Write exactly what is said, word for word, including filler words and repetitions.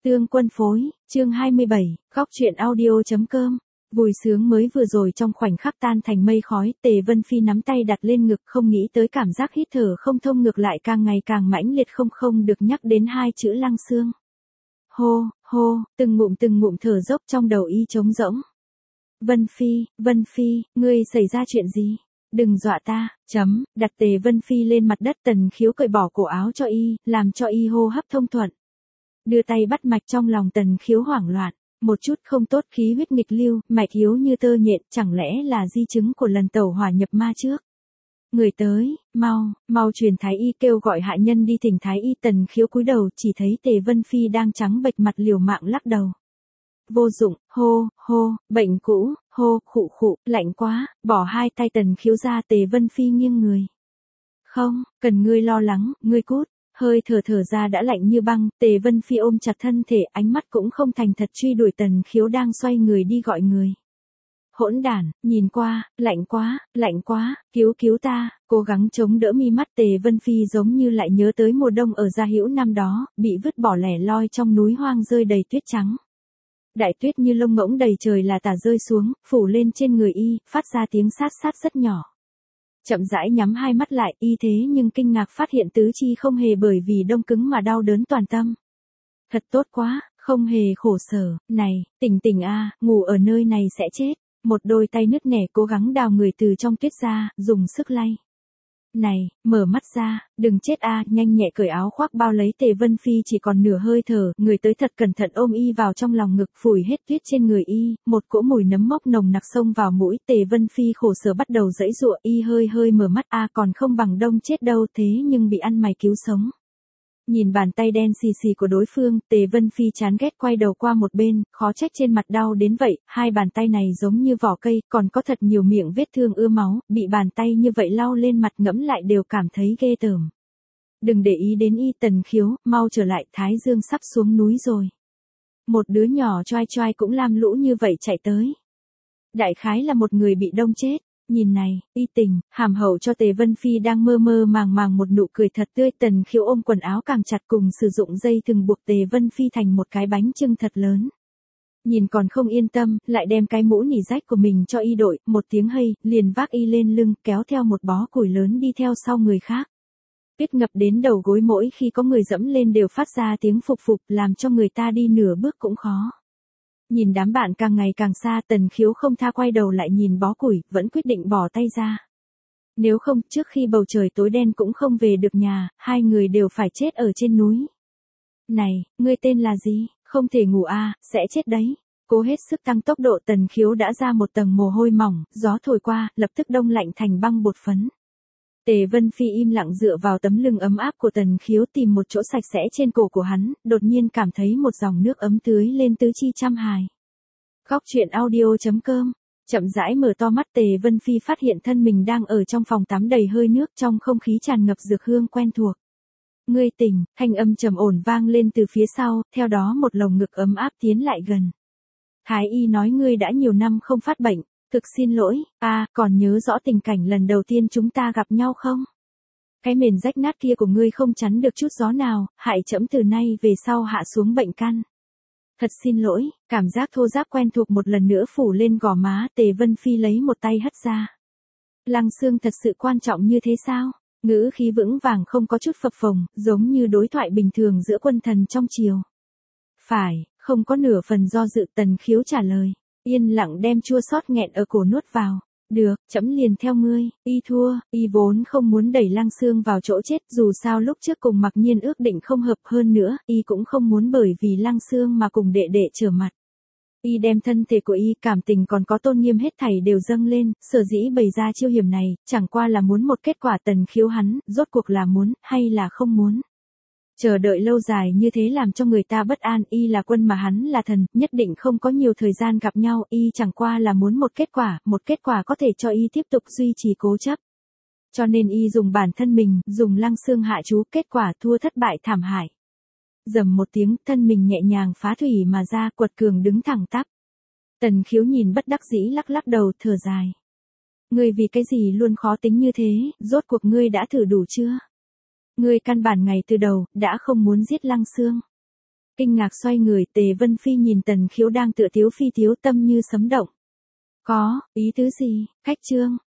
Tương Quân phối, chương hai mươi bảy, góc truyện audio.com. Vui sướng mới vừa rồi trong khoảnh khắc tan thành mây khói, Tề Vân Phi nắm tay đặt lên ngực, không nghĩ tới cảm giác hít thở không thông ngược lại càng ngày càng mãnh liệt, không không được nhắc đến hai chữ Lăng Xương. Hô, hô, từng ngụm từng ngụm thở dốc trong đầu y trống rỗng. Vân Phi, Vân Phi, ngươi xảy ra chuyện gì? Đừng dọa ta, chấm, đặt Tề Vân Phi lên mặt đất. Tần Khiếu cởi bỏ cổ áo cho y, làm cho y hô hấp thông thuận. Đưa tay bắt mạch, trong lòng Tần Khiếu hoảng loạn, một chút không tốt, khí huyết nghịch lưu, mạch yếu như tơ nhện, chẳng lẽ là di chứng của lần tẩu hỏa nhập ma trước? Người tới, mau, mau truyền thái y, kêu gọi hạ nhân đi thỉnh thái y. Tần Khiếu cúi đầu, chỉ thấy Tề Vân Phi đang trắng bệch mặt liều mạng lắc đầu. Vô dụng, hô, hô, bệnh cũ, hô, khụ khụ, lạnh quá, bỏ hai tay Tần Khiếu ra. Tề Vân Phi nghiêng người. Không, cần ngươi lo lắng, ngươi cút. Hơi thở thở ra đã lạnh như băng. Tề Vân Phi ôm chặt thân thể, ánh mắt cũng không thành thật truy đuổi Tần Khiếu đang xoay người đi gọi người. Hỗn đản, nhìn qua, lạnh quá, lạnh quá, cứu cứu ta. Cố gắng chống đỡ mi mắt. Tề Vân Phi giống như lại nhớ tới mùa đông ở Gia Hữu năm đó, bị vứt bỏ lẻ loi trong núi hoang rơi đầy tuyết trắng. Đại tuyết như lông ngỗng đầy trời là tả rơi xuống, phủ lên trên người y, phát ra tiếng sát sát rất nhỏ. Chậm rãi nhắm hai mắt lại, y thế nhưng kinh ngạc phát hiện tứ chi không hề bởi vì đông cứng mà đau đớn toàn tâm. Thật tốt quá, không hề khổ sở. Này, tỉnh tỉnh a, ngủ ở nơi này sẽ chết. Một đôi tay nứt nẻ cố gắng đào người từ trong tuyết ra, dùng sức lay. Này, mở mắt ra, đừng chết a, nhanh nhẹ cởi áo khoác bao lấy. Tề Vân Phi chỉ còn nửa hơi thở, người tới thật cẩn thận ôm y vào trong lòng ngực, phủi hết tuyết trên người y, một cỗ mùi nấm mốc nồng nặc xông vào mũi. Tề Vân Phi khổ sở bắt đầu giãy giụa, y hơi hơi mở mắt, a còn không bằng đông chết đâu, thế nhưng bị ăn mày cứu sống. Nhìn bàn tay đen xì xì của đối phương, Tề Vân Phi chán ghét quay đầu qua một bên, khó trách trên mặt đau đến vậy, hai bàn tay này giống như vỏ cây, còn có thật nhiều miệng vết thương ưa máu, bị bàn tay như vậy lau lên mặt ngẫm lại đều cảm thấy ghê tởm. Đừng để ý đến y. Tần Khiếu, mau trở lại, Thái Dương sắp xuống núi rồi. Một đứa nhỏ choai choai cũng lam lũ như vậy chạy tới. Đại khái là một người bị đông chết. Nhìn này, y tình, hàm hậu cho Tề Vân Phi đang mơ mơ màng màng một nụ cười thật tươi. Tần Khiếu ôm quần áo càng chặt, cùng sử dụng dây thừng buộc Tề Vân Phi thành một cái bánh chưng thật lớn. Nhìn còn không yên tâm, lại đem cái mũ nỉ rách của mình cho y đội, một tiếng hây, liền vác y lên lưng, kéo theo một bó củi lớn đi theo sau người khác. Tuyết ngập đến đầu gối, mỗi khi có người dẫm lên đều phát ra tiếng phục phục, làm cho người ta đi nửa bước cũng khó. Nhìn đám bạn càng ngày càng xa, Tần Khiếu không tha, quay đầu lại nhìn bó củi, vẫn quyết định bỏ tay ra. Nếu không, trước khi bầu trời tối đen cũng không về được nhà, hai người đều phải chết ở trên núi. Này, ngươi tên là gì? Không thể ngủ à, sẽ chết đấy. Cố hết sức tăng tốc độ. Tần Khiếu đã ra một tầng mồ hôi mỏng, gió thổi qua, lập tức đông lạnh thành băng bột phấn. Tề Vân Phi im lặng dựa vào tấm lưng ấm áp của Tần Khiếu, tìm một chỗ sạch sẽ trên cổ của hắn, đột nhiên cảm thấy một dòng nước ấm tưới lên tứ chi trăm hài. Góc truyện audio.com. Chậm rãi mở to mắt, Tề Vân Phi phát hiện thân mình đang ở trong phòng tắm đầy hơi nước, trong không khí tràn ngập dược hương quen thuộc. Ngươi tỉnh, thanh âm trầm ổn vang lên từ phía sau, theo đó một lồng ngực ấm áp tiến lại gần. Thái y nói ngươi đã nhiều năm không phát bệnh. Thực xin lỗi, a à, còn nhớ rõ tình cảnh lần đầu tiên chúng ta gặp nhau không? Cái mền rách nát kia của ngươi không chắn được chút gió nào, hại trẫm từ nay về sau hạ xuống bệnh căn. Thật xin lỗi, cảm giác thô ráp quen thuộc một lần nữa phủ lên gò má. Tề Vân Phi lấy một tay hất ra. Lăng Xương thật sự quan trọng như thế sao? Ngữ khí vững vàng không có chút phập phồng, giống như đối thoại bình thường giữa quân thần trong triều. Phải, không có nửa phần do dự. Tần Khiếu trả lời. Yên lặng đem chua xót nghẹn ở cổ nuốt vào. Được, trẫm liền theo ngươi. Y thua, y vốn không muốn đẩy Lăng Xương vào chỗ chết, dù sao lúc trước cùng Mặc Nhiên ước định không hợp, hơn nữa, y cũng không muốn bởi vì Lăng Xương mà cùng đệ đệ trở mặt. Y đem thân thể của y, cảm tình còn có tôn nghiêm hết thảy đều dâng lên, sở dĩ bày ra chiêu hiểm này, chẳng qua là muốn một kết quả. Tần Khiếu hắn, rốt cuộc là muốn, hay là không muốn? Chờ đợi lâu dài như thế làm cho người ta bất an. Y là quân mà hắn là thần, nhất định không có nhiều thời gian gặp nhau. Y chẳng qua là muốn một kết quả, một kết quả có thể cho y tiếp tục duy trì cố chấp. Cho nên y dùng bản thân mình, dùng Lăng Xương hạ chú, kết quả thua thất bại thảm hại. Rầm một tiếng, thân mình nhẹ nhàng phá thủy mà ra, quật cường đứng thẳng tắp. Tần Khiếu nhìn bất đắc dĩ lắc lắc đầu, thở dài. Ngươi vì cái gì luôn khó tính như thế, rốt cuộc ngươi đã thử đủ chưa? Ngươi căn bản ngày từ đầu, đã không muốn giết Lăng Xương. Kinh ngạc xoay người, Tề Vân Phi nhìn Tần Khiếu đang tựa tiếu phi tiếu, tâm như sấm động. Có, ý tứ gì, khách trương,